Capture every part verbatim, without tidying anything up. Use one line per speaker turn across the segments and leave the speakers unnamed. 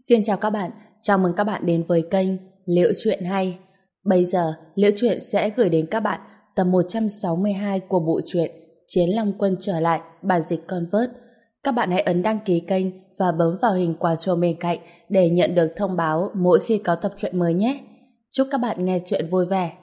Xin chào các bạn, chào mừng các bạn đến với kênh Liễu Chuyện Hay. Bây giờ, Liễu Chuyện sẽ gửi đến các bạn tập một trăm sáu mươi hai của bộ truyện Chiến Long Quân trở lại, bản dịch Convert. Các bạn hãy ấn đăng ký kênh và bấm vào hình quả chuông bên cạnh để nhận được thông báo mỗi khi có tập truyện mới nhé. Chúc các bạn nghe chuyện vui vẻ.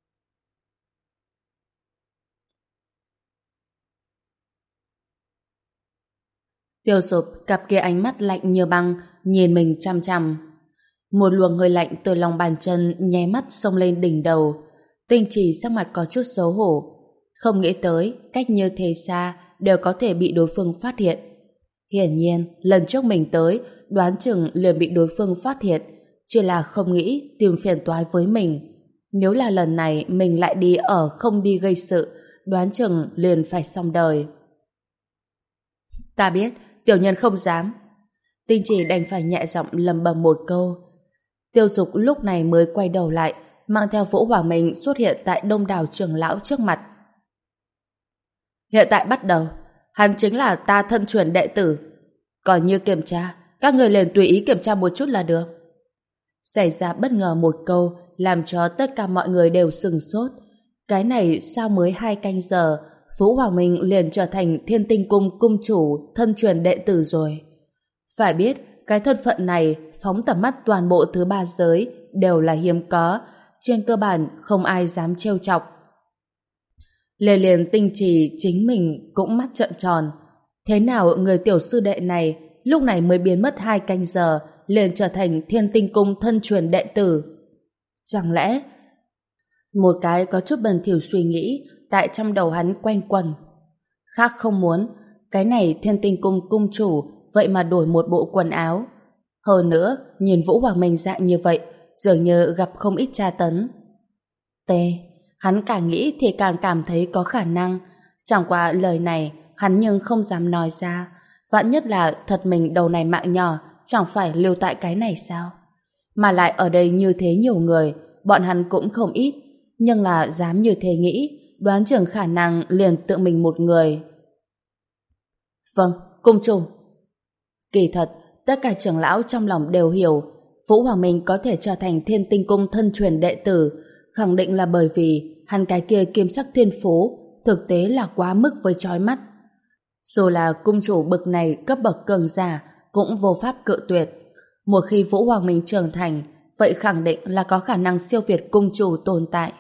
Tiêu Sụp cặp kia ánh mắt lạnh như băng nhìn mình chằm chằm. Một luồng hơi lạnh từ lòng bàn chân nháy mắt xông lên đỉnh đầu. Tinh Trì sắc mặt có chút xấu hổ, không nghĩ tới cách như thế xa đều có thể bị đối phương phát hiện. Hiển nhiên lần trước mình tới đoán chừng liền bị đối phương phát hiện, chỉ là không nghĩ tìm phiền toái với mình. Nếu là lần này mình lại đi ở không đi gây sự, đoán chừng liền phải xong đời. Ta biết tiểu nhân không dám. Tinh Trì đành phải nhẹ giọng lầm bầm một câu. Tiêu Dục lúc này mới quay đầu lại, mang theo Vũ Hoàng Minh xuất hiện tại đông đảo trưởng lão trước mặt. Hiện tại bắt đầu, hắn chính là ta thân truyền đệ tử. Còn như kiểm tra, các người liền tùy ý kiểm tra một chút là được. Xảy ra bất ngờ một câu, làm cho tất cả mọi người đều sừng sốt. Cái này sao mới hai canh giờ, Vũ Hoàng Minh liền trở thành Thiên Tinh Cung cung chủ thân truyền đệ tử rồi. Phải biết, cái thân phận này phóng tầm mắt toàn bộ thứ ba giới đều là hiếm có, trên cơ bản không ai dám trêu chọc. Lê liền Tinh Trì chính mình cũng mắt trợn tròn. Thế nào người tiểu sư đệ này lúc này mới biến mất hai canh giờ liền trở thành Thiên Tinh Cung thân truyền đệ tử? Chẳng lẽ... Một cái có chút bần thỉu suy nghĩ tại trong đầu hắn quanh quẩn. Khác không muốn, cái này Thiên Tinh Cung cung chủ vậy mà đổi một bộ quần áo. Hơn nữa, nhìn Vũ Hoàng Minh dạng như vậy, dường như gặp không ít tra tấn. T. Hắn càng nghĩ thì càng cảm thấy có khả năng. Chẳng qua lời này, hắn nhưng không dám nói ra. Vạn nhất là thật mình đầu này mạng nhỏ, chẳng phải lưu tại cái này sao? Mà lại ở đây như thế nhiều người, bọn hắn cũng không ít. Nhưng là dám như thế nghĩ, đoán chừng khả năng liền tự mình một người. Vâng, cung chủ. Kỳ thật, tất cả trưởng lão trong lòng đều hiểu Vũ Hoàng Minh có thể trở thành Thiên Tinh Cung thân truyền đệ tử, khẳng định là bởi vì hắn cái kia kim sắc thiên phú thực tế là quá mức với chói mắt. Dù là cung chủ bực này cấp bậc cường giả cũng vô pháp cự tuyệt. Một khi Vũ Hoàng Minh trưởng thành, vậy khẳng định là có khả năng siêu việt cung chủ tồn tại.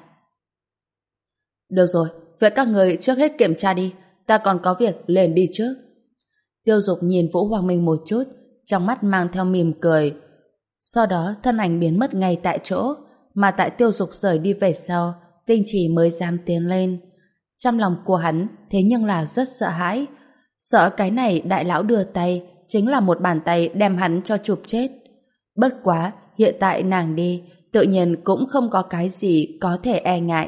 Được rồi, vậy các người trước hết kiểm tra đi, ta còn có việc liền đi trước. Tiêu Dục nhìn Vũ Hoàng Minh một chút, trong mắt mang theo mỉm cười. Sau đó thân ảnh biến mất ngay tại chỗ, mà tại Tiêu Dục rời đi về sau, Tinh Trì mới dám tiến lên. Trong lòng của hắn thế nhưng là rất sợ hãi, sợ cái này đại lão đưa tay chính là một bàn tay đem hắn cho chụp chết. Bất quá, hiện tại nàng đi, tự nhiên cũng không có cái gì có thể e ngại.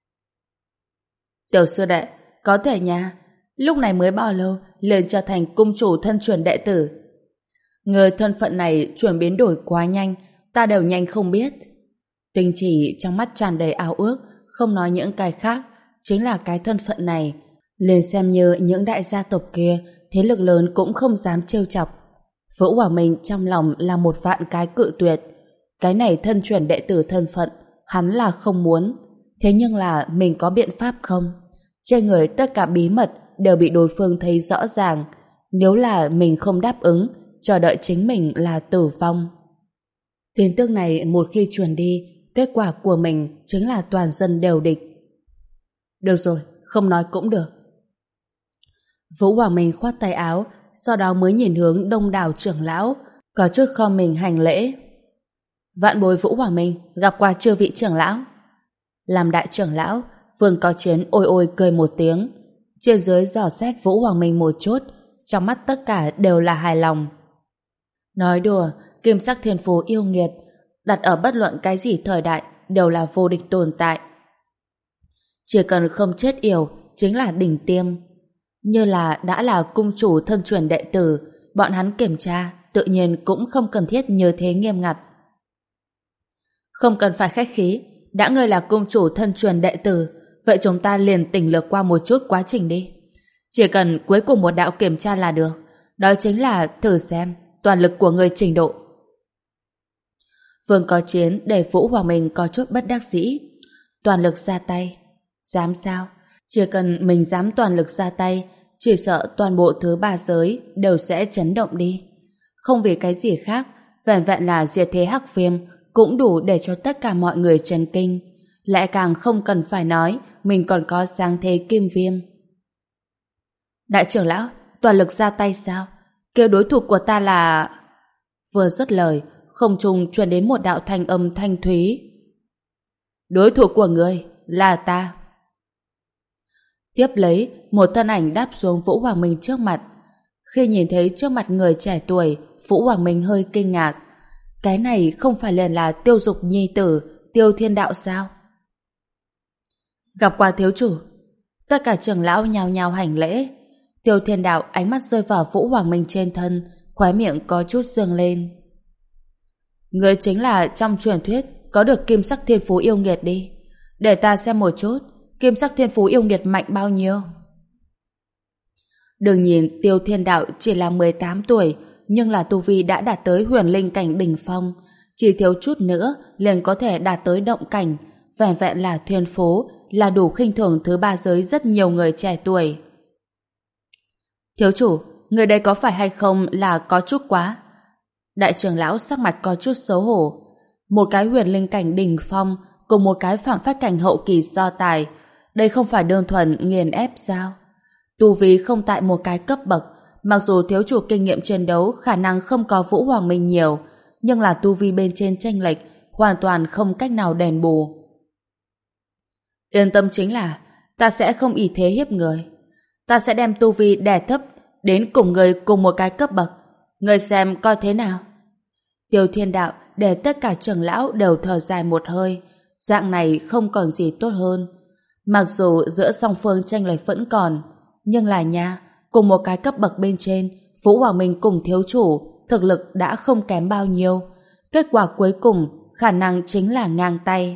Tiểu sư đệ, có thể nha. Lúc này mới bao lâu liền trở thành cung chủ thân truyền đệ tử? Người thân phận này chuyển biến đổi quá nhanh, ta đều nhanh không biết. Tinh Chỉ trong mắt tràn đầy ao ước, không nói những cái khác, chính là cái thân phận này, liền xem như những đại gia tộc kia, thế lực lớn cũng không dám trêu chọc. Vũ Hoàng Minh trong lòng là một vạn cái cự tuyệt. Cái này thân truyền đệ tử thân phận, hắn là không muốn. Thế nhưng là mình có biện pháp không? Trên người tất cả bí mật đều bị đối phương thấy rõ ràng. Nếu là mình không đáp ứng, chờ đợi chính mình là tử vong. Tin tức này một khi truyền đi, kết quả của mình chính là toàn dân đều địch. Được rồi, không nói cũng được. Vũ Hoàng Minh khoát tay áo, sau đó mới nhìn hướng đông đảo trưởng lão, có chút khom mình hành lễ. Vạn bối Vũ Hoàng Minh gặp qua chư vị trưởng lão. Làm đại trưởng lão, Vương Có Chiến ôi ôi cười một tiếng, trên dưới dò xét Vũ Hoàng Minh một chút, trong mắt tất cả đều là hài lòng. Nói đùa, kim sắc thiên phú yêu nghiệt, đặt ở bất luận cái gì thời đại đều là vô địch tồn tại. Chỉ cần không chết yểu chính là đỉnh tiêm. Như là đã là cung chủ thân truyền đệ tử, bọn hắn kiểm tra tự nhiên cũng không cần thiết như thế nghiêm ngặt. Không cần phải khách khí, đã ngươi là cung chủ thân truyền đệ tử, vậy chúng ta liền tỉnh lược qua một chút quá trình đi. Chỉ cần cuối cùng một đạo kiểm tra là được, đó chính là thử xem toàn lực của người trình độ. Vương có chiến để Vũ Hoàng Minh có chút bất đắc dĩ. Toàn lực ra tay. Dám sao? Chỉ cần mình dám toàn lực ra tay, chỉ sợ toàn bộ thứ ba giới đều sẽ chấn động đi. Không vì cái gì khác, vẻn vẹn là diệt thế hắc viêm cũng đủ để cho tất cả mọi người chấn kinh. Lại càng không cần phải nói mình còn có sáng thế kim viêm. Đại trưởng lão, toàn lực ra tay sao? Kêu đối thủ của ta là... Vừa dứt lời, không trung truyền đến một đạo thanh âm thanh thúy. Đối thủ của người là ta. Tiếp lấy, một thân ảnh đáp xuống Vũ Hoàng Minh trước mặt. Khi nhìn thấy trước mặt người trẻ tuổi, Vũ Hoàng Minh hơi kinh ngạc. Cái này không phải liền là Tiêu Dục nhi tử, Tiêu Thiên Đạo sao? Gặp qua thiếu chủ. Tất cả trưởng lão nhao nhao hành lễ. Tiêu Thiên Đạo ánh mắt rơi vào Vũ Hoàng Minh trên thân, khóe miệng có chút dương lên. Người chính là trong truyền thuyết có được kim sắc thiên phú yêu nghiệt đi. Để ta xem một chút, kim sắc thiên phú yêu nghiệt mạnh bao nhiêu. Đừng nhìn Tiêu Thiên Đạo chỉ là mười tám tuổi, nhưng là tu vi đã đạt tới huyền linh cảnh đỉnh phong, chỉ thiếu chút nữa liền có thể đạt tới động cảnh, vẻn vẹn là thiên phú là đủ khinh thường thứ ba giới rất nhiều người trẻ tuổi. Thiếu chủ, người đây có phải hay không là có chút quá? Đại trưởng lão sắc mặt có chút xấu hổ. Một cái huyền linh cảnh đỉnh phong cùng một cái phạm phách cảnh hậu kỳ so tài, đây không phải đơn thuần nghiền ép sao? Tu vi không tại một cái cấp bậc, mặc dù thiếu chủ kinh nghiệm chiến đấu khả năng không có Vũ Hoàng Minh nhiều, nhưng là tu vi bên trên chênh lệch hoàn toàn không cách nào đền bù. Yên tâm chính là ta sẽ không ỷ thế hiếp người. Ta sẽ đem tu vi đè thấp đến cùng người cùng một cái cấp bậc. Người xem coi thế nào. Tiêu Thiên Đạo để tất cả trưởng lão đều thở dài một hơi. Dạng này không còn gì tốt hơn. Mặc dù giữa song phương tranh lệch vẫn còn, nhưng là nha, cùng một cái cấp bậc bên trên, Vũ Hoàng Minh cùng thiếu chủ thực lực đã không kém bao nhiêu. Kết quả cuối cùng khả năng chính là ngang tay.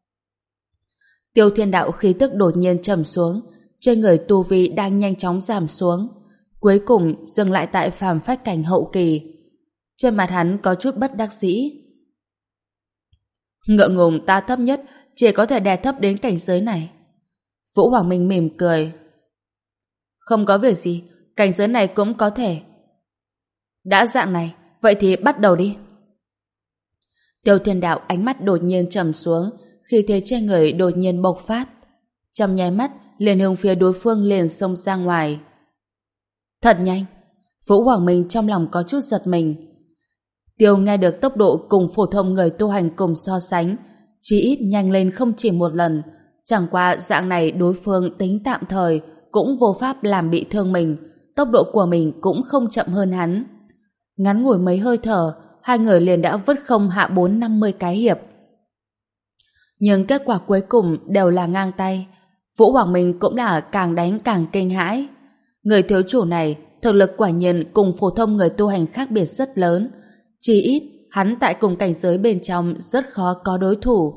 Tiêu Thiên Đạo khí tức đột nhiên trầm xuống, trên người tu vi đang nhanh chóng giảm xuống, cuối cùng dừng lại tại phàm phách cảnh hậu kỳ. Trên mặt hắn có chút bất đắc dĩ. Ngượng ngùng ta thấp nhất chỉ có thể đè thấp đến cảnh giới này. Vũ Hoàng Minh mỉm cười. Không có việc gì, cảnh giới này cũng có thể. Đã dạng này, vậy thì bắt đầu đi. Tiêu Thiên Đạo ánh mắt đột nhiên trầm xuống, khi thế trên người đột nhiên bộc phát. Trong nháy mắt, liền hướng phía đối phương liền xông ra ngoài. Thật nhanh. Vũ Hoàng Minh trong lòng có chút giật mình. Tiêu nghe được tốc độ cùng phổ thông người tu hành cùng so sánh, chỉ ít nhanh lên không chỉ một lần. Chẳng qua dạng này đối phương tính tạm thời cũng vô pháp làm bị thương mình, tốc độ của mình cũng không chậm hơn hắn. Ngắn ngủi mấy hơi thở, hai người liền đã vứt không hạ bốn năm mươi cái hiệp. Nhưng kết quả cuối cùng đều là ngang tay. Vũ Hoàng Minh cũng là càng đánh càng kinh hãi. Người thiếu chủ này thực lực quả nhiên cùng phổ thông người tu hành khác biệt rất lớn. Chỉ ít hắn tại cùng cảnh giới bên trong rất khó có đối thủ.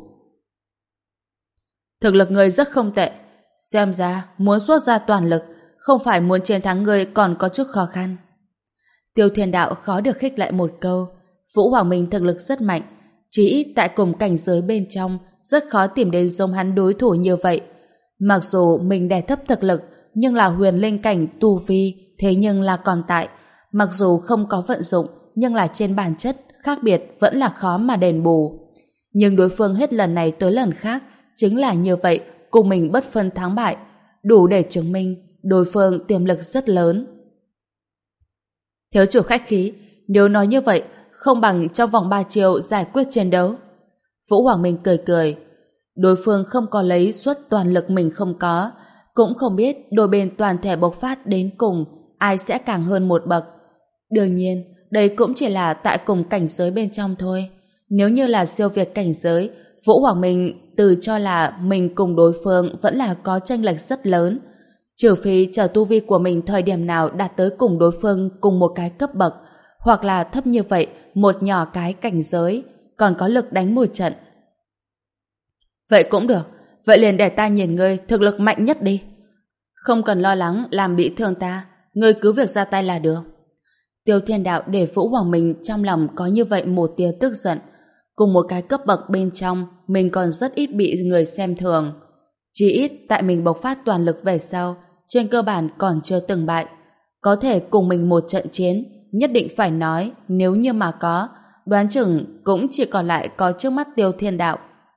Thực lực người rất không tệ. Xem ra muốn xuất ra toàn lực, không phải muốn chiến thắng người còn có chút khó khăn. Tiêu Thiên Đạo khó được khích lại một câu. Vũ Hoàng Minh thực lực rất mạnh, chỉ ít tại cùng cảnh giới bên trong rất khó tìm đến giống hắn đối thủ như vậy. Mặc dù mình đè thấp thực lực, nhưng là huyền linh cảnh tu vi, thế nhưng là còn tại. Mặc dù không có vận dụng, nhưng là trên bản chất khác biệt vẫn là khó mà đền bù. Nhưng đối phương hết lần này tới lần khác chính là như vậy, cùng mình bất phân thắng bại, đủ để chứng minh đối phương tiềm lực rất lớn. Thiếu chủ khách khí, nếu nói như vậy, không bằng trong vòng ba chiều giải quyết chiến đấu. Vũ Hoàng Minh cười cười. Đối phương không có lấy suất toàn lực mình không có, cũng không biết đôi bên toàn thể bộc phát đến cùng ai sẽ càng hơn một bậc. Đương nhiên, đây cũng chỉ là tại cùng cảnh giới bên trong thôi. Nếu như là siêu việt cảnh giới, Vũ Hoàng Minh từ cho là mình cùng đối phương vẫn là có chênh lệch rất lớn. Trừ phi chờ tu vi của mình thời điểm nào đạt tới cùng đối phương cùng một cái cấp bậc, hoặc là thấp như vậy một nhỏ cái cảnh giới, còn có lực đánh một trận. Vậy cũng được, vậy liền để ta nhìn ngươi thực lực mạnh nhất đi. Không cần lo lắng làm bị thương ta, ngươi cứ việc ra tay là được. Tiêu Thiên Đạo để Vũ Hoàng Minh trong lòng có như vậy một tia tức giận, Cùng một cái cấp bậc bên trong, mình còn rất ít bị người xem thường. Chỉ ít tại mình bộc phát toàn lực về sau, trên cơ bản còn chưa từng bại. Có thể cùng mình một trận chiến, nhất định phải nói, nếu như mà có, đoán chừng cũng chỉ còn lại có trước mắt Tiêu Thiên Đạo.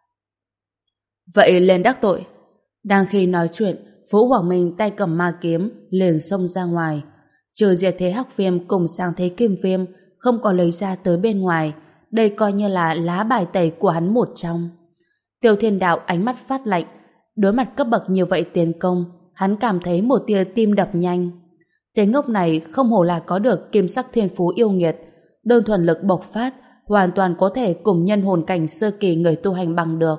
Vậy lên đắc tội. Đang khi nói chuyện, Vũ Hoàng Minh tay cầm ma kiếm liền xông ra ngoài. Trừ diệt thế hắc viêm cùng sang thế kim viêm không có lấy ra tới bên ngoài, đây coi như là lá bài tẩy của hắn một trong. Tiêu Thiên Đạo ánh mắt phát lạnh, đối mặt cấp bậc như vậy tiến công, hắn cảm thấy một tia tim đập nhanh. Tên ngốc này không hổ là có được kim sắc thiên phú yêu nghiệt, đơn thuần lực bộc phát, hoàn toàn có thể cùng nhân hồn cảnh sơ kỳ người tu hành bằng được.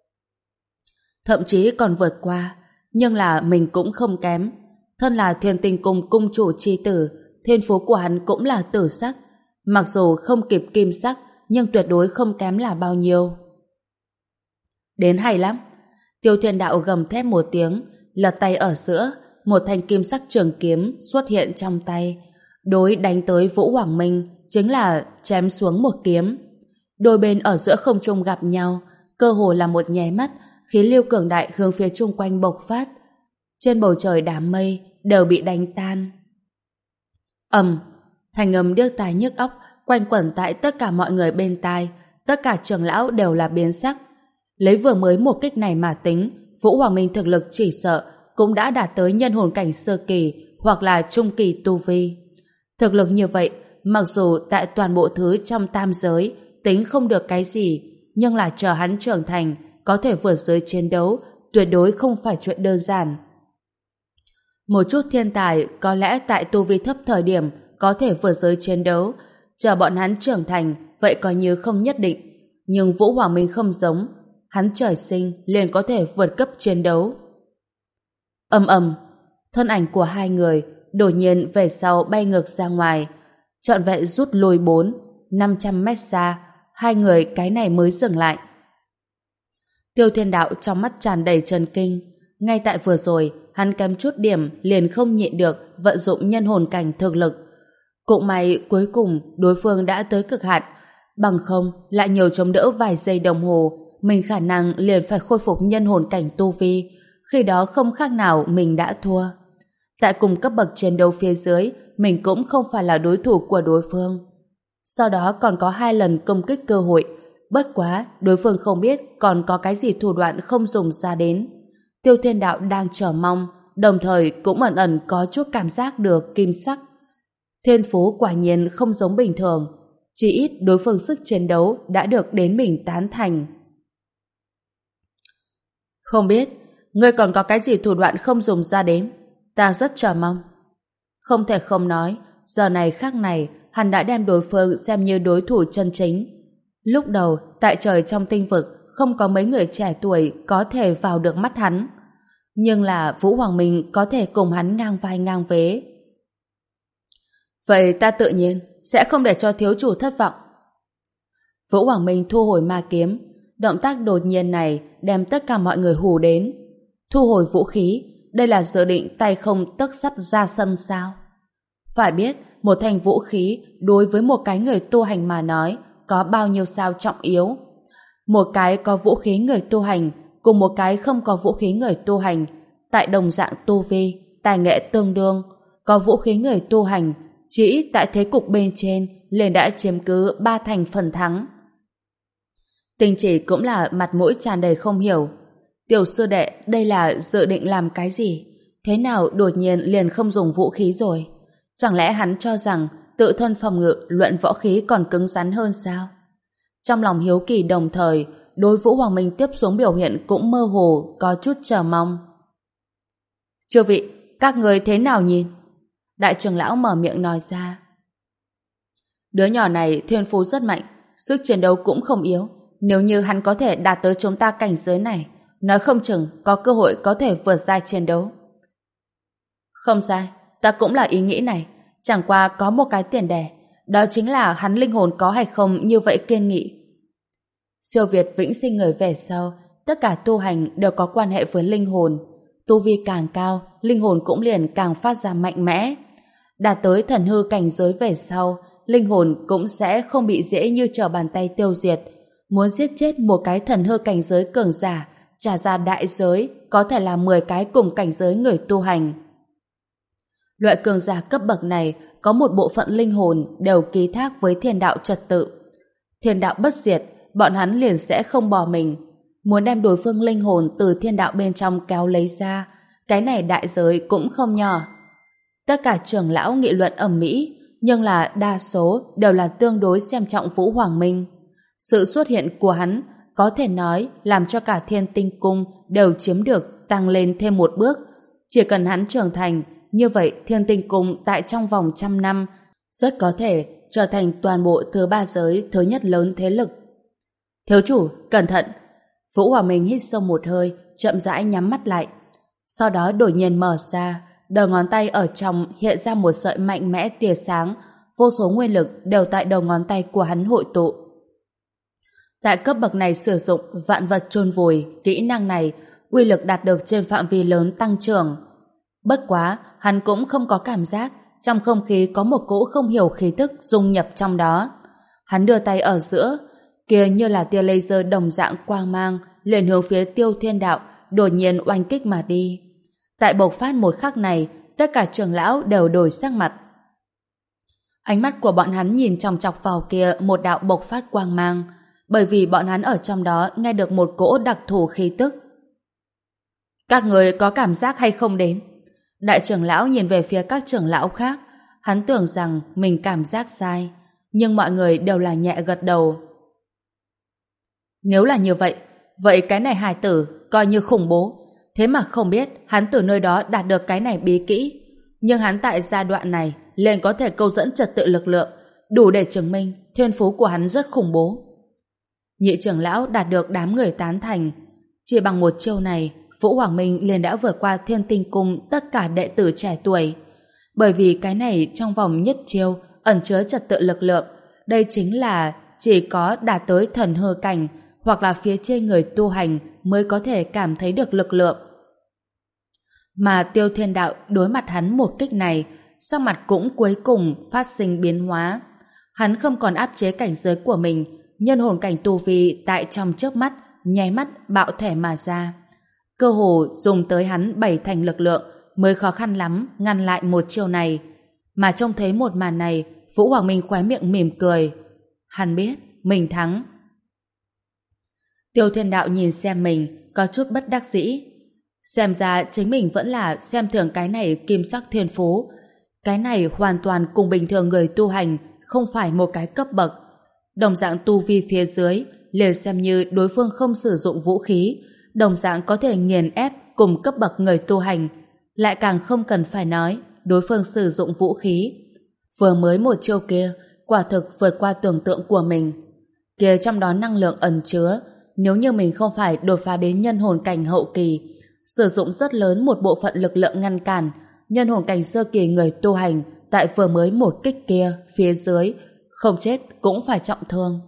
Thậm chí còn vượt qua, nhưng là mình cũng không kém. Thân là Thiên Tinh Cung cung chủ chi tử, thiên phú của hắn cũng là tử sắc. Mặc dù không kịp kim sắc, nhưng tuyệt đối không kém là bao nhiêu. Đến hay lắm. Tiêu Thiên Đạo gầm thét một tiếng, lật tay ở giữa, một thanh kim sắc trường kiếm xuất hiện trong tay. Đối đánh tới Vũ Hoàng Minh, chính là chém xuống một kiếm. Đôi bên ở giữa không trung gặp nhau, cơ hồ là một nháy mắt, khí lưu cường đại hướng phía chung quanh bộc phát. Trên bầu trời đám mây đều bị đánh tan. Ầm, thành âm điếc tai nhức óc quanh quẩn tại tất cả mọi người bên tai, tất cả trưởng lão đều là biến sắc. Lấy vừa mới một kích này mà tính, Vũ Hoàng Minh thực lực chỉ sợ cũng đã đạt tới nhân hồn cảnh sơ kỳ hoặc là trung kỳ tu vi. Thực lực như vậy, mặc dù tại toàn bộ thứ trong tam giới tính không được cái gì, nhưng là chờ hắn trưởng thành, có thể vượt giới chiến đấu, tuyệt đối không phải chuyện đơn giản. Một chút thiên tài có lẽ tại tu vi thấp thời điểm có thể vượt giới chiến đấu, chờ bọn hắn trưởng thành, vậy coi như không nhất định. Nhưng Vũ Hoàng Minh không giống, hắn trời sinh liền có thể vượt cấp chiến đấu. Ầm ầm, thân ảnh của hai người đột nhiên về sau bay ngược ra ngoài, trọn vẹn rút lùi bốn, năm trăm mét xa, hai người cái này mới dừng lại. Tiêu Thiên Đạo trong mắt tràn đầy chấn kinh, ngay tại vừa rồi, hắn kém chút điểm liền không nhịn được vận dụng nhân hồn cảnh thực lực. Cũng may cuối cùng đối phương đã tới cực hạn, bằng không lại nhiều chống đỡ vài giây đồng hồ, mình khả năng liền phải khôi phục nhân hồn cảnh tu vi, khi đó không khác nào mình đã thua. Tại cùng cấp bậc chiến đấu phía dưới, mình cũng không phải là đối thủ của đối phương. Sau đó còn có hai lần công kích cơ hội, bất quá đối phương không biết còn có cái gì thủ đoạn không dùng ra đến. Tiêu Thiên Đạo đang chờ mong, đồng thời cũng ẩn ẩn có chút cảm giác được kim sắc. Thiên phú quả nhiên không giống bình thường, chỉ ít đối phương sức chiến đấu đã được đến mình tán thành. Không biết, ngươi còn có cái gì thủ đoạn không dùng ra đến? Ta rất chờ mong. Không thể không nói, giờ này khắc này, hắn đã đem đối phương xem như đối thủ chân chính. Lúc đầu, tại trời trong tinh vực, không có mấy người trẻ tuổi có thể vào được mắt hắn. Nhưng là Vũ Hoàng Minh có thể cùng hắn ngang vai ngang vế. Vậy ta tự nhiên sẽ không để cho thiếu chủ thất vọng. Vũ Hoàng Minh thu hồi ma kiếm, động tác đột nhiên này đem tất cả mọi người hù đến. Thu hồi vũ khí, đây là dự định tay không tấc sắt ra sân sao? Phải biết, một thanh vũ khí đối với một cái người tu hành mà nói có bao nhiêu sao trọng yếu. Một cái có vũ khí người tu hành cùng một cái không có vũ khí người tu hành, tại đồng dạng tu vi, tài nghệ tương đương, có vũ khí người tu hành chỉ tại thế cục bên trên liền đã chiếm cứ ba thành phần thắng. Tinh chỉ cũng là mặt mũi tràn đầy không hiểu. Tiểu sư đệ đây là dự định làm cái gì? Thế nào đột nhiên liền không dùng vũ khí rồi? Chẳng lẽ hắn cho rằng tự thân phòng ngự luận võ khí còn cứng rắn hơn sao? Trong lòng hiếu kỳ đồng thời, đối Vũ Hoàng Minh tiếp xuống biểu hiện cũng mơ hồ, có chút chờ mong. Chư vị, các người thế nào nhìn? Đại trưởng lão mở miệng nói ra. Đứa nhỏ này thiên phú rất mạnh, sức chiến đấu cũng không yếu. Nếu như hắn có thể đạt tới chúng ta cảnh giới này, nói không chừng có cơ hội có thể vượt ra chiến đấu. Không sai, ta cũng là ý nghĩ này. Chẳng qua có một cái tiền đề, đó chính là hắn linh hồn có hay không như vậy kiên nghị. Siêu việt vĩnh sinh người về sau, tất cả tu hành đều có quan hệ với linh hồn. Tu vi càng cao, linh hồn cũng liền càng phát ra mạnh mẽ. Đạt tới thần hư cảnh giới về sau, linh hồn cũng sẽ không bị dễ như trở bàn tay tiêu diệt. Muốn giết chết một cái thần hư cảnh giới cường giả, trả ra đại giới có thể là mười cái cùng cảnh giới người tu hành. Loại cường giả cấp bậc này có một bộ phận linh hồn đều ký thác với thiên đạo trật tự. Thiên đạo bất diệt, bọn hắn liền sẽ không bỏ mình. Muốn đem đối phương linh hồn từ thiên đạo bên trong kéo lấy ra, cái này đại giới cũng không nhỏ. Tất cả trưởng lão nghị luận ầm ĩ, nhưng là đa số đều là tương đối xem trọng Vũ Hoàng Minh. Sự xuất hiện của hắn có thể nói làm cho cả Thiên Tinh Cung đều chiếm được tăng lên thêm một bước. Chỉ cần hắn trưởng thành, như vậy Thiên Tinh Cung tại trong vòng trăm năm rất có thể trở thành toàn bộ thứ ba giới thứ nhất lớn thế lực. Thiếu chủ, cẩn thận! Vũ Hoàng Minh hít sâu một hơi, chậm rãi nhắm mắt lại. Sau đó đột nhiên mở ra, đầu ngón tay ở trong hiện ra một sợi mạnh mẽ tia sáng, vô số nguyên lực đều tại đầu ngón tay của hắn hội tụ. Tại cấp bậc này sử dụng vạn vật chôn vùi, kỹ năng này, uy lực đạt được trên phạm vi lớn tăng trưởng. Bất quá, hắn cũng không có cảm giác trong không khí có một cỗ không hiểu khí tức dung nhập trong đó. Hắn đưa tay ở giữa, kia như là tia laser đồng dạng quang mang, liền hướng phía Tiêu Thiên Đạo đột nhiên oanh kích mà đi. Tại bộc phát một khắc này, tất cả trưởng lão đều đổi sắc mặt. Ánh mắt của bọn hắn nhìn chòng chọc vào kia một đạo bộc phát quang mang, bởi vì bọn hắn ở trong đó nghe được một cỗ đặc thù khí tức. Các người có cảm giác hay không đến? Đại trưởng lão nhìn về phía các trưởng lão khác, hắn tưởng rằng mình cảm giác sai, nhưng mọi người đều là nhẹ gật đầu. Nếu là như vậy, vậy cái này hài tử coi như khủng bố. Thế mà không biết hắn từ nơi đó đạt được cái này bí kỹ. Nhưng hắn tại giai đoạn này liền có thể câu dẫn trật tự lực lượng, đủ để chứng minh thiên phú của hắn rất khủng bố. Nhị trưởng lão đạt được đám người tán thành. Chỉ bằng một chiêu này, Vũ Hoàng Minh liền đã vượt qua Thiên Tinh Cung tất cả đệ tử trẻ tuổi. Bởi vì cái này trong vòng nhất chiêu ẩn chứa trật tự lực lượng. Đây chính là chỉ có đạt tới thần hư cảnh hoặc là phía trên người tu hành mới có thể cảm thấy được lực lượng. Mà Tiêu Thiên Đạo đối mặt hắn một kích này, sắc mặt cũng cuối cùng phát sinh biến hóa. Hắn không còn áp chế cảnh giới của mình, nhân hồn cảnh tu vi tại trong chớp mắt, nháy mắt bạo thể mà ra. Cơ hồ dùng tới hắn bảy thành lực lượng mới khó khăn lắm ngăn lại một chiêu này. Mà trông thấy một màn này, Vũ Hoàng Minh khóe miệng mỉm cười. Hắn biết mình thắng. Tiêu Thiên Đạo nhìn xem mình có chút bất đắc dĩ. Xem ra chính mình vẫn là xem thường cái này kim sắc thiên phú. Cái này hoàn toàn cùng bình thường người tu hành không phải một cái cấp bậc. Đồng dạng tu vi phía dưới liền xem như đối phương không sử dụng vũ khí, đồng dạng có thể nghiền ép cùng cấp bậc người tu hành. Lại càng không cần phải nói đối phương sử dụng vũ khí. Vừa mới một chiêu kia quả thực vượt qua tưởng tượng của mình. Kia trong đó năng lượng ẩn chứa, nếu như mình không phải đột phá đến nhân hồn cảnh hậu kỳ, sử dụng rất lớn một bộ phận lực lượng ngăn cản, nhân hồn cảnh sơ kỳ người tu hành tại vừa mới một kích kia phía dưới, không chết cũng phải trọng thương.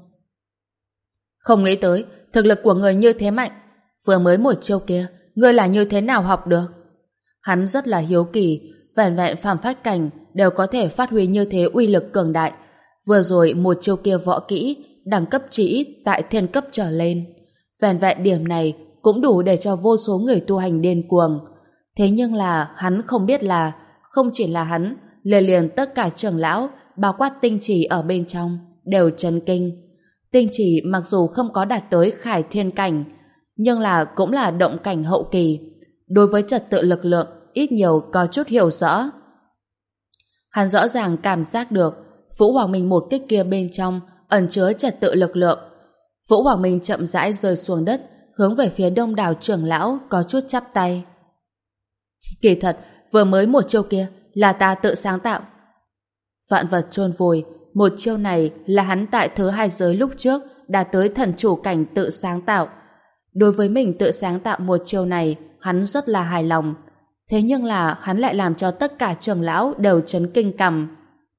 Không nghĩ tới thực lực của người như thế mạnh, vừa mới một chiêu kia người là như thế nào học được? Hắn rất là hiếu kỳ, vẻn vẹn phàm phách cảnh đều có thể phát huy như thế uy lực cường đại. Vừa rồi một chiêu kia võ kỹ đẳng cấp chỉ ít tại thiên cấp trở lên, vẻn vẹn điểm này cũng đủ để cho vô số người tu hành điên cuồng. Thế nhưng là hắn không biết là không chỉ là hắn, liền liền tất cả trưởng lão bao quát Tinh Chỉ ở bên trong đều chấn kinh. Tinh Chỉ mặc dù không có đạt tới khải thiên cảnh, nhưng là cũng là động cảnh hậu kỳ, đối với trật tự lực lượng ít nhiều có chút hiểu rõ. Hắn rõ ràng cảm giác được Vũ Hoàng Minh một kích kia bên trong ẩn chứa trật tự lực lượng. Vũ Hoàng Minh chậm rãi rơi xuống đất, hướng về phía đông đảo trưởng lão có chút chắp tay. Kỳ thật, vừa mới một chiêu kia là ta tự sáng tạo. Vạn vật chôn vùi, một chiêu này là hắn tại thứ hai giới lúc trước đạt tới thần chủ cảnh tự sáng tạo. Đối với mình tự sáng tạo một chiêu này, hắn rất là hài lòng. Thế nhưng là hắn lại làm cho tất cả trưởng lão đều chấn kinh cằm.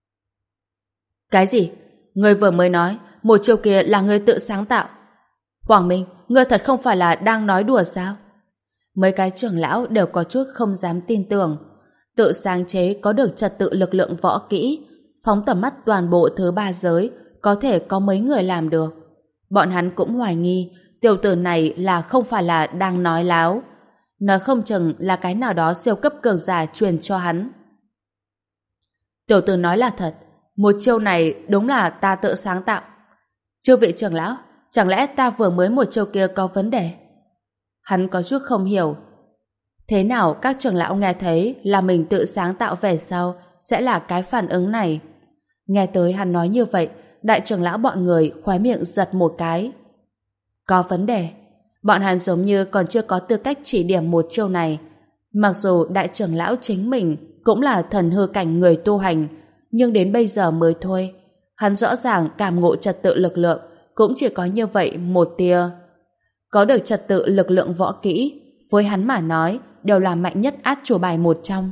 Cái gì? Ngươi vừa mới nói một chiêu kia là ngươi tự sáng tạo. Hoàng Minh, ngươi thật không phải là đang nói đùa sao? Mấy cái trưởng lão đều có chút không dám tin tưởng. Tự sáng chế có được trật tự lực lượng võ kỹ, phóng tầm mắt toàn bộ thứ ba giới, có thể có mấy người làm được. Bọn hắn cũng hoài nghi tiểu tử này là không phải là đang nói láo. Nói không chừng là cái nào đó siêu cấp cường giả truyền cho hắn. Tiểu tử nói là thật, một chiêu này đúng là ta tự sáng tạo. Chư vị trưởng lão, chẳng lẽ ta vừa mới một chiêu kia có vấn đề? Hắn có chút không hiểu. Thế nào các trưởng lão nghe thấy là mình tự sáng tạo về sau sẽ là cái phản ứng này? Nghe tới hắn nói như vậy, đại trưởng lão bọn người khóe miệng giật một cái. Có vấn đề. Bọn hắn giống như còn chưa có tư cách chỉ điểm một chiêu này. Mặc dù đại trưởng lão chính mình cũng là thần hư cảnh người tu hành, nhưng đến bây giờ mới thôi. Hắn rõ ràng cảm ngộ trật tự lực lượng cũng chỉ có như vậy một tia. Có được trật tự lực lượng võ kỹ, với hắn mà nói đều là mạnh nhất át chủ bài một trong.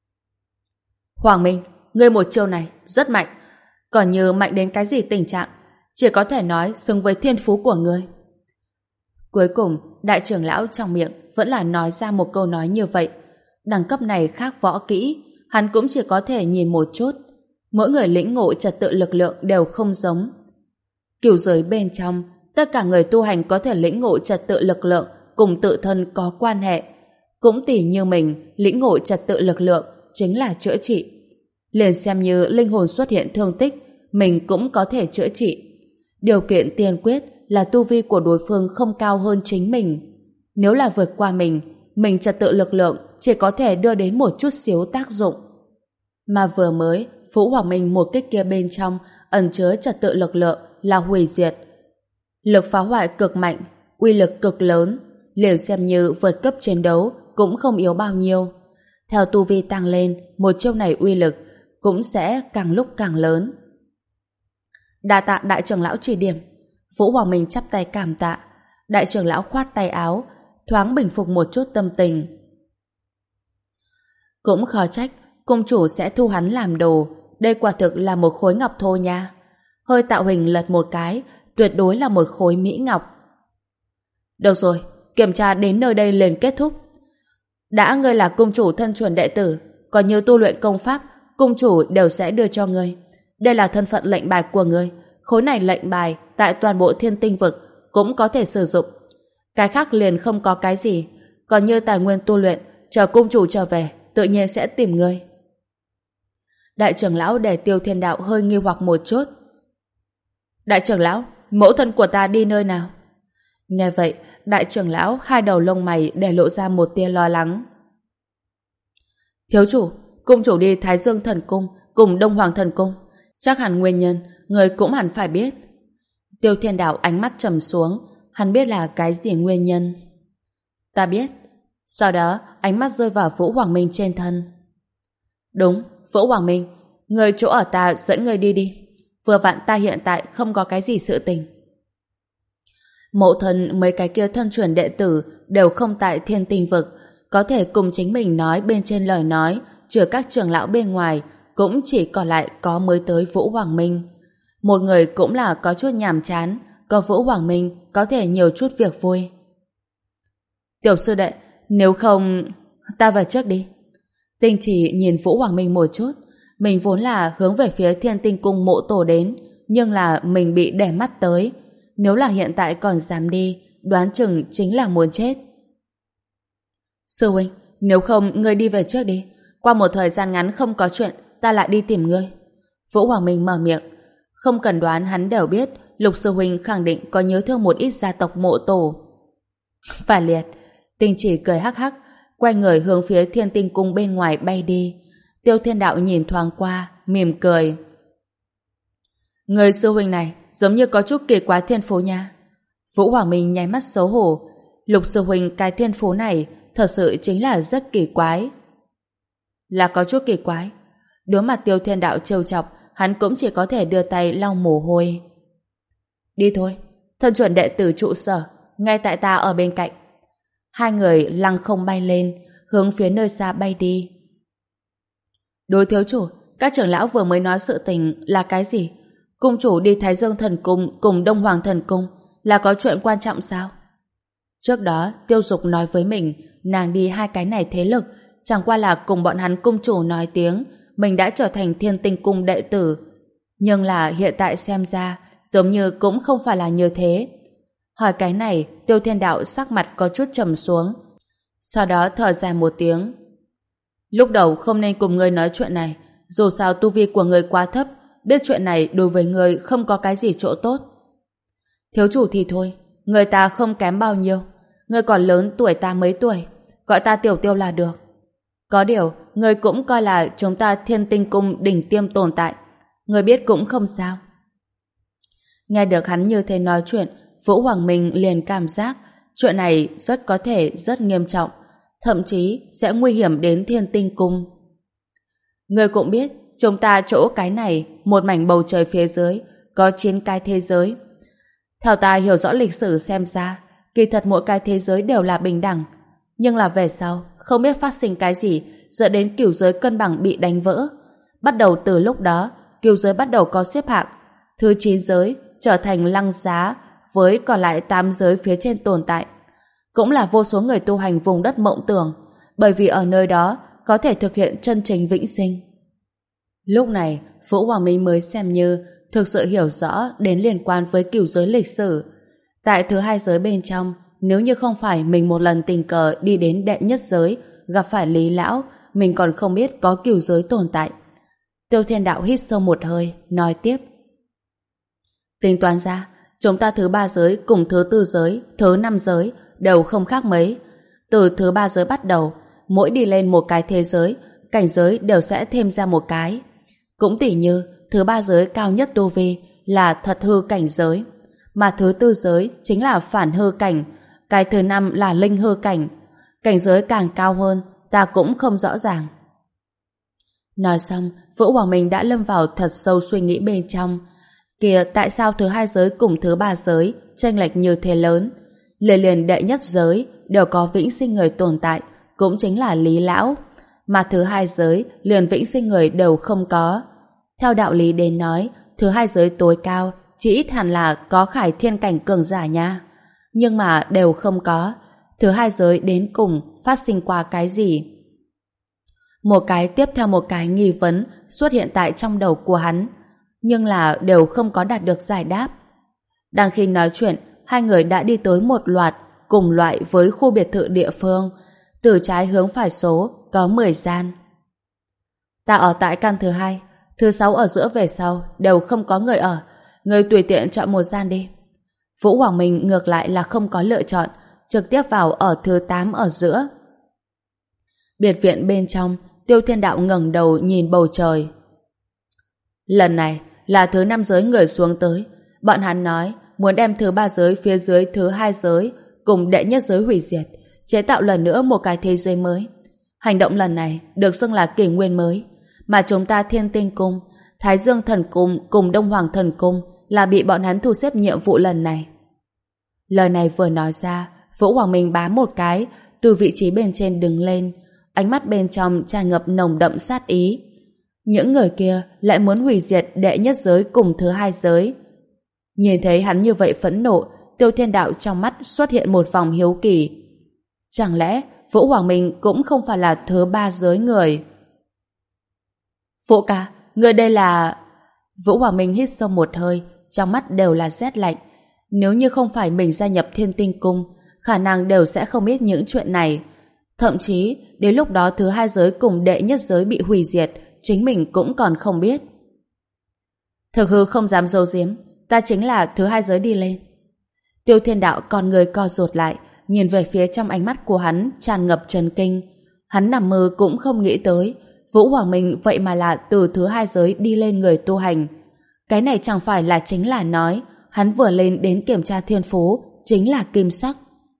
Hoàng Minh, ngươi một chiêu này rất mạnh, còn như mạnh đến cái gì tình trạng, chỉ có thể nói xứng với thiên phú của ngươi. Cuối cùng, đại trưởng lão trong miệng vẫn là nói ra một câu nói như vậy. Đẳng cấp này khác võ kỹ, hắn cũng chỉ có thể nhìn một chút. Mỗi người lĩnh ngộ trật tự lực lượng đều không giống. Cửu giới bên trong, tất cả người tu hành có thể lĩnh ngộ trật tự lực lượng cùng tự thân có quan hệ. Cũng tỉ như mình, lĩnh ngộ trật tự lực lượng chính là chữa trị. Liền xem như linh hồn xuất hiện thương tích, mình cũng có thể chữa trị. Điều kiện tiên quyết là tu vi của đối phương không cao hơn chính mình. Nếu là vượt qua mình, mình trật tự lực lượng chỉ có thể đưa đến một chút xíu tác dụng. Mà vừa mới, Vũ Hoàng Minh một kích kia bên trong ẩn chứa trật tự lực lượng là hủy diệt. Lực phá hoại cực mạnh, uy lực cực lớn, liền xem như vượt cấp chiến đấu cũng không yếu bao nhiêu. Theo tu vi tăng lên, một chiêu này uy lực cũng sẽ càng lúc càng lớn. Đa tạ đại trưởng lão chỉ điểm. Vũ Hoàng Minh chắp tay cảm tạ. Đại trưởng lão khoát tay áo, thoáng bình phục một chút tâm tình. Cũng khó trách cung chủ sẽ thu hắn làm đồ. Đây quả thực là một khối ngọc thô nha. Hơi tạo hình lật một cái, tuyệt đối là một khối mỹ ngọc. Được rồi, kiểm tra đến nơi đây liền kết thúc. Đã ngươi là cung chủ thân truyền đệ tử, còn như tu luyện công pháp, cung chủ đều sẽ đưa cho ngươi. Đây là thân phận lệnh bài của ngươi. Khối này lệnh bài tại toàn bộ thiên tinh vực cũng có thể sử dụng. Cái khác liền không có cái gì. Còn như tài nguyên tu luyện, chờ cung chủ trở về, tự nhiên sẽ tìm ngươi. Đại trưởng lão để Tiêu Thiên Đạo hơi nghi hoặc một chút. Đại trưởng lão, mẫu thân của ta đi nơi nào? Nghe vậy, đại trưởng lão hai đầu lông mày để lộ ra một tia lo lắng. Thiếu chủ, cung chủ đi Thái Dương Thần Cung cùng Đông Hoàng Thần Cung. Chắc hẳn nguyên nhân, người cũng hẳn phải biết. Tiêu Thiên Đạo ánh mắt trầm xuống, hắn biết là cái gì nguyên nhân. Ta biết. Sau đó, ánh mắt rơi vào Vũ Hoàng Minh trên thân. Đúng, Vũ Hoàng Minh, người chỗ ở ta dẫn người đi đi. Vừa vặn ta hiện tại không có cái gì sự tình. Mộ thân mấy cái kia thân truyền đệ tử đều không tại thiên tinh vực, có thể cùng chính mình nói bên trên lời nói, trừ các trưởng lão bên ngoài, cũng chỉ còn lại có mới tới Vũ Hoàng Minh. Một người cũng là có chút nhàm chán, có Vũ Hoàng Minh có thể nhiều chút việc vui. Tiểu sư đệ, nếu không, ta vào trước đi. Tinh Chỉ nhìn Vũ Hoàng Minh một chút, mình vốn là hướng về phía Thiên Tinh Cung mộ tổ đến, nhưng là mình bị để mắt tới. Nếu là hiện tại còn dám đi, đoán chừng chính là muốn chết. Sư huynh, nếu không ngươi đi về trước đi. Qua một thời gian ngắn không có chuyện, ta lại đi tìm ngươi. Vũ Hoàng Minh mở miệng. Không cần đoán hắn đều biết Lục sư huynh khẳng định có nhớ thương một ít gia tộc mộ tổ. Phải liệt. Tinh Chỉ cười hắc hắc, quay người hướng phía Thiên Tinh Cung bên ngoài bay đi. Tiêu Thiên Đạo nhìn thoáng qua, mỉm cười. Người sư huynh này giống như có chút kỳ quái thiên phú nha. Vũ Hoàng Minh nháy mắt xấu hổ. Lục sư huynh cái thiên phú này thật sự chính là rất kỳ quái. Là có chút kỳ quái. Đối mặt Tiêu Thiên Đạo trêu chọc, hắn cũng chỉ có thể đưa tay lau mồ hôi. Đi thôi, thân chuẩn đệ tử trụ sở, ngay tại ta ở bên cạnh. Hai người lăng không bay lên, hướng phía nơi xa bay đi. Đối thiếu chủ, các trưởng lão vừa mới nói sự tình là cái gì? Cung chủ đi Thái Dương Thần Cung cùng Đông Hoàng Thần Cung là có chuyện quan trọng sao? Trước đó, Tiêu Dục nói với mình, nàng đi hai cái này thế lực, chẳng qua là cùng bọn hắn cung chủ nói tiếng, mình đã trở thành Thiên Tinh Cung đệ tử. Nhưng là hiện tại xem ra, giống như cũng không phải là như thế. Hỏi cái này, Tiêu Thiên Đạo sắc mặt có chút trầm xuống. Sau đó thở dài một tiếng. Lúc đầu không nên cùng ngươi nói chuyện này, dù sao tu vi của ngươi quá thấp, biết chuyện này đối với ngươi không có cái gì chỗ tốt. Thiếu chủ thì thôi, người ta không kém bao nhiêu, ngươi còn lớn tuổi ta mấy tuổi, gọi ta Tiểu Tiêu là được. Có điều, ngươi cũng coi là chúng ta Thiên Tinh Cung đỉnh tiêm tồn tại, ngươi biết cũng không sao. Nghe được hắn như thế nói chuyện, Vũ Hoàng Minh liền cảm giác chuyện này rất có thể rất nghiêm trọng, thậm chí sẽ nguy hiểm đến Thiên Tinh Cung. Ngươi cũng biết, chúng ta chỗ cái này, một mảnh bầu trời phía dưới, có chín cái thế giới. Theo ta hiểu rõ lịch sử xem ra, kỳ thật mỗi cái thế giới đều là bình đẳng. Nhưng là về sau, không biết phát sinh cái gì, dẫn đến cửu giới cân bằng bị đánh vỡ. Bắt đầu từ lúc đó, cửu giới bắt đầu có xếp hạng. Thứ chín giới trở thành lăng giá với còn lại tám giới phía trên tồn tại. Cũng là vô số người tu hành vùng đất mộng tưởng, bởi vì ở nơi đó có thể thực hiện chân chính vĩnh sinh. Lúc này, Vũ Hoàng Minh mới xem như thực sự hiểu rõ đến liên quan với cửu giới lịch sử. Tại thứ hai giới bên trong, nếu như không phải mình một lần tình cờ đi đến đệ nhất giới, gặp phải Lý Lão, mình còn không biết có cửu giới tồn tại. Tiêu Thiên Đạo hít sâu một hơi, nói tiếp. Tính toán ra, chúng ta thứ ba giới cùng thứ tư giới, thứ năm giới đều không khác mấy. Từ thứ ba giới bắt đầu, mỗi đi lên một cái thế giới, cảnh giới đều sẽ thêm ra một cái. Cũng tỉ như thứ ba giới cao nhất tu vi là thật hư cảnh giới, mà thứ tư giới chính là phản hư cảnh, cái thứ năm là linh hư cảnh. Cảnh giới càng cao hơn, ta cũng không rõ ràng. Nói xong, Vũ Hoàng Minh đã lâm vào thật sâu suy nghĩ bên trong. Kìa, tại sao thứ hai giới cùng thứ ba giới chênh lệch như thế lớn? Liền liền đệ nhất giới đều có vĩnh sinh người tồn tại, cũng chính là Lý Lão, mà thứ hai giới liền vĩnh sinh người đều không có. Theo đạo lý đến nói, thứ hai giới tối cao chỉ ít hẳn là có khải thiên cảnh cường giả nha. Nhưng mà đều không có. Thứ hai giới đến cùng phát sinh qua cái gì? Một cái tiếp theo một cái nghi vấn xuất hiện tại trong đầu của hắn, nhưng là đều không có đạt được giải đáp. Đang khi nói chuyện, hai người đã đi tới một loạt cùng loại với khu biệt thự địa phương. Từ trái hướng phải số có mười gian. Ta ở tại căn thứ hai, thứ sáu ở giữa về sau đều không có người ở, người tùy tiện chọn một gian đi. Vũ Hoàng Minh ngược lại là không có lựa chọn, trực tiếp vào ở thứ tám ở giữa. Biệt viện bên trong, Tiêu Thiên Đạo ngẩng đầu nhìn bầu trời. Lần này là thứ năm giới người xuống tới, bọn hắn nói muốn đem thứ ba giới phía dưới thứ hai giới cùng đệ nhất giới hủy diệt, chế tạo lần nữa một cái thế giới mới. Hành động lần này được xưng là kỷ nguyên mới, mà chúng ta Thiên Tinh Cung, Thái Dương Thần Cung cùng Đông Hoàng Thần Cung là bị bọn hắn thu xếp nhiệm vụ lần này. Lời này vừa nói ra, Vũ Hoàng Minh bám một cái, từ vị trí bên trên đứng lên, ánh mắt bên trong tràn ngập nồng đậm sát ý. Những người kia lại muốn hủy diệt đệ nhất giới cùng thứ hai giới. Nhìn thấy hắn như vậy phẫn nộ, Tiêu Thiên Đạo trong mắt xuất hiện một vòng hiếu kỳ. Chẳng lẽ Vũ Hoàng Minh cũng không phải là thứ ba giới người? Vũ ca, người đây là... Vũ Hoàng Minh hít sâu một hơi, trong mắt đều là rét lạnh. Nếu như không phải mình gia nhập Thiên Tinh Cung, khả năng đều sẽ không biết những chuyện này. Thậm chí, đến lúc đó thứ hai giới cùng đệ nhất giới bị hủy diệt, chính mình cũng còn không biết. Thực hư không dám giấu giếm, ta chính là thứ hai giới đi lên. Tiêu Thiên Đạo con người co rụt lại, nhìn về phía trong ánh mắt của hắn tràn ngập chấn kinh. Hắn nằm mơ cũng không nghĩ tới Vũ Hoàng Minh vậy mà là từ thứ hai giới đi lên người tu hành. Cái này chẳng phải là chính là nói hắn vừa lên đến kiểm tra thiên phú chính là kim sắc.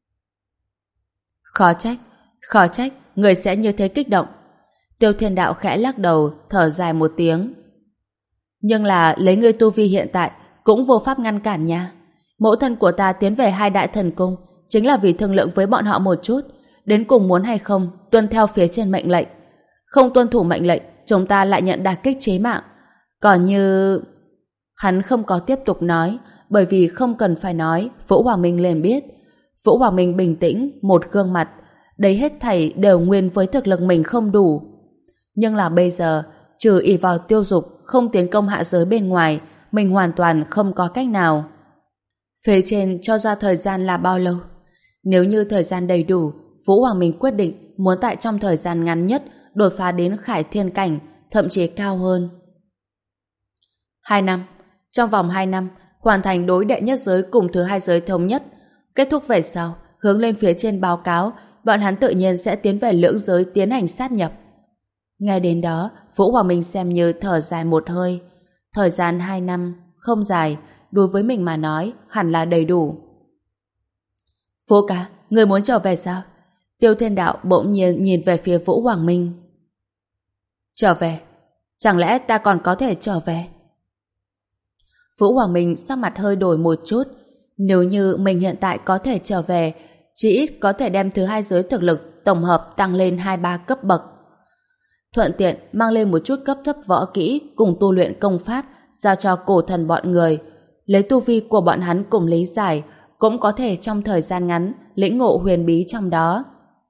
Khó trách, khó trách người sẽ như thế kích động. Tiêu Thiên Đạo khẽ lắc đầu, thở dài một tiếng. Nhưng là lấy ngươi tu vi hiện tại cũng vô pháp ngăn cản nha. Mẫu thân của ta tiến về hai đại thần cung chính là vì thương lượng với bọn họ một chút, đến cùng muốn hay không tuân theo phía trên mệnh lệnh. Không tuân thủ mệnh lệnh, chúng ta lại nhận đả kích chí mạng. Còn như... Hắn không có tiếp tục nói, bởi vì không cần phải nói, Vũ Hoàng Minh liền biết. Vũ Hoàng Minh bình tĩnh, một gương mặt, đấy hết thảy đều nguyên với thực lực mình không đủ. Nhưng là bây giờ, trừ ỷ vào Tiêu Dục không tiến công hạ giới bên ngoài, mình hoàn toàn không có cách nào. Phía trên cho ra thời gian là bao lâu? Nếu như thời gian đầy đủ, Vũ Hoàng Minh quyết định muốn tại trong thời gian ngắn nhất đột phá đến Khải Thiên Cảnh, thậm chí cao hơn. Hai năm. Trong vòng hai năm, hoàn thành đối đệ nhất giới cùng thứ hai giới thống nhất. Kết thúc về sau, hướng lên phía trên báo cáo, bọn hắn tự nhiên sẽ tiến về lưỡng giới tiến hành sát nhập. Ngay đến đó, Vũ Hoàng Minh xem như thở dài một hơi. Thời gian hai năm, không dài, đối với mình mà nói, hẳn là đầy đủ. Vũ ca, người muốn trở về sao? Tiêu Thiên Đạo bỗng nhiên nhìn về phía Vũ Hoàng Minh. Trở về? Chẳng lẽ ta còn có thể trở về? Vũ Hoàng Minh sắc mặt hơi đổi một chút. Nếu như mình hiện tại có thể trở về, chỉ ít có thể đem thứ hai giới thực lực tổng hợp tăng lên hai ba cấp bậc. Thuận tiện mang lên một chút cấp thấp võ kỹ cùng tu luyện công pháp giao cho cổ thần bọn người. Lấy tu vi của bọn hắn cùng lý giải, cũng có thể trong thời gian ngắn lĩnh ngộ huyền bí trong đó.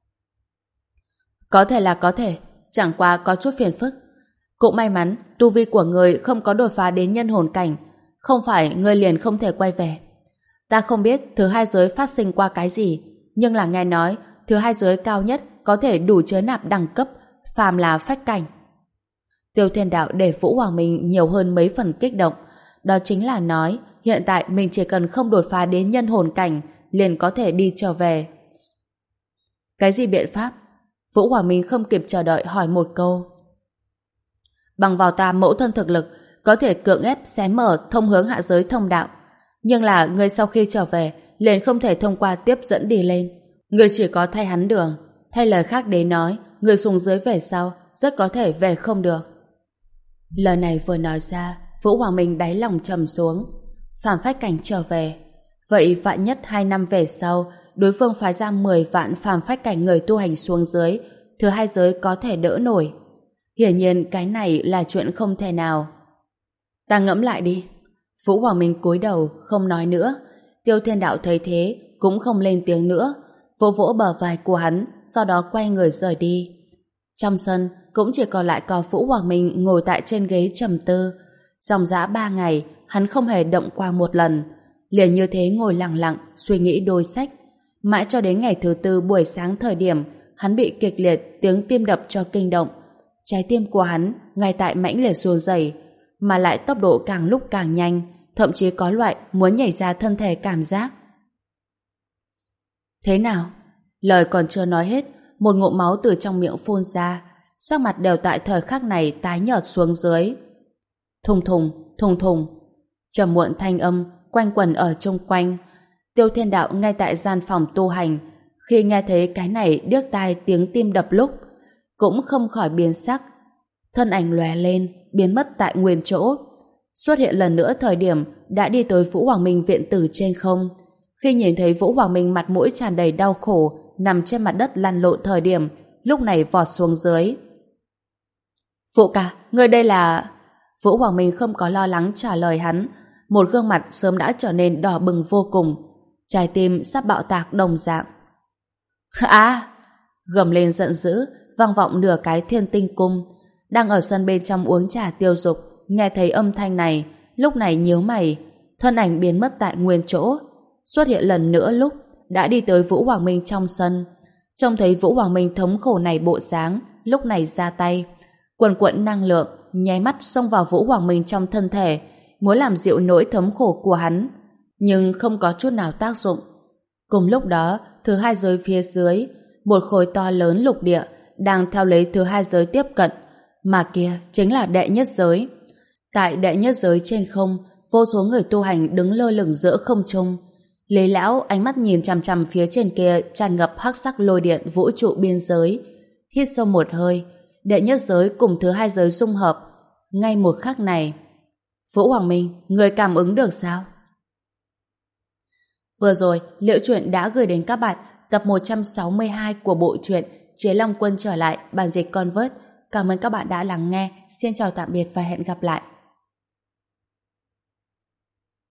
Có thể là có thể, chẳng qua có chút phiền phức. Cũng may mắn tu vi của người không có đột phá đến nhân hồn cảnh, không phải người liền không thể quay về. Ta không biết thứ hai giới phát sinh qua cái gì, nhưng là nghe nói thứ hai giới cao nhất có thể đủ chứa nạp đẳng cấp, phàm là phách cảnh. Tiêu Thiên Đạo để Vũ Hoàng Minh nhiều hơn mấy phần kích động. Đó chính là nói hiện tại mình chỉ cần không đột phá đến nhân hồn cảnh liền có thể đi trở về. Cái gì biện pháp? Vũ Hoàng Minh không kịp chờ đợi hỏi một câu. Bằng vào ta mẫu thân thực lực có thể cưỡng ép xé mở thông hướng hạ giới thông đạo, nhưng là người sau khi trở về liền không thể thông qua tiếp dẫn đi lên. Người chỉ có thay hắn đường. Thay lời khác đến nói, người xuống dưới về sau rất có thể về không được. Lời này vừa nói ra, Vũ Hoàng Minh đáy lòng trầm xuống. Phàm phách cảnh trở về, vậy vạn nhất hai năm về sau đối phương phái ra mười vạn phàm phách cảnh người tu hành xuống dưới, thứ hai giới có thể đỡ nổi. Hiển nhiên cái này là chuyện không thể nào. Ta ngẫm lại đi. Vũ Hoàng Minh cúi đầu không nói nữa. Tiêu Thiên Đạo thấy thế cũng không lên tiếng nữa, vỗ vỗ bờ vai của hắn, sau đó quay người rời đi. Trong sân cũng chỉ còn lại có Vũ Hoàng Minh ngồi tại trên ghế trầm tư. Dòng dã ba ngày hắn không hề động qua một lần, liền như thế ngồi lặng lặng suy nghĩ đôi sách. Mãi cho đến ngày thứ tư buổi sáng thời điểm hắn bị kịch liệt tiếng tim đập cho kinh động. Trái tim của hắn ngay tại mãnh liệt run rẩy, mà lại tốc độ càng lúc càng nhanh, thậm chí có loại muốn nhảy ra thân thể cảm giác. Thế nào? Lời còn chưa nói hết, một ngụm máu từ trong miệng phun ra, sắc mặt đều tại thời khắc này tái nhợt xuống dưới. Thùng thùng, thùng thùng, trầm muộn thanh âm quanh quẩn ở chung quanh. Tiêu Thiên Đạo ngay tại gian phòng tu hành, khi nghe thấy cái này điếc tai tiếng tim đập lúc, cũng không khỏi biến sắc. Thân ảnh lóe lên, biến mất tại nguyên chỗ. Xuất hiện lần nữa thời điểm đã đi tới Vũ Hoàng Minh viện tử trên không. Khi nhìn thấy Vũ Hoàng Minh mặt mũi tràn đầy đau khổ nằm trên mặt đất lăn lộn thời điểm, lúc này vọt xuống dưới. Phụ ca, người đây là... Vũ Hoàng Minh không có lo lắng trả lời hắn, một gương mặt sớm đã trở nên đỏ bừng vô cùng, trái tim sắp bạo tạc đồng dạng. À! Gầm lên giận dữ, vang vọng nửa cái Thiên Tinh Cung. Đang ở sân bên trong uống trà Tiêu Dục nghe thấy âm thanh này, lúc này nhíu mày, thân ảnh biến mất tại nguyên chỗ, xuất hiện lần nữa lúc đã đi tới Vũ Hoàng Minh trong sân. Trông thấy Vũ Hoàng Minh thống khổ này bộ dáng, lúc này ra tay, quần quẫn năng lượng nháy mắt xông vào Vũ Hoàng Minh trong thân thể, muốn làm dịu nỗi thống khổ của hắn, nhưng không có chút nào tác dụng. Cùng lúc đó, thứ hai giới phía dưới, một khối to lớn lục địa đang theo lấy thứ hai giới tiếp cận, mà kia chính là đệ nhất giới. Tại đệ nhất giới trên không, vô số người tu hành đứng lơ lửng giữa không trung. Lý Lão ánh mắt nhìn chằm chằm phía trên kia tràn ngập hắc sắc lôi điện vũ trụ biên giới, hít sâu một hơi. Đệ nhất giới cùng thứ hai giới dung hợp. Ngay một khắc này, Vũ Hoàng Minh, người cảm ứng được sao? Vừa rồi, Liễu Chuyện đã gửi đến các bạn tập một trăm sáu mươi hai của bộ truyện Chế Long Quân trở lại, bản dịch Convert. Cảm ơn các bạn đã lắng nghe. Xin chào tạm biệt và hẹn gặp lại.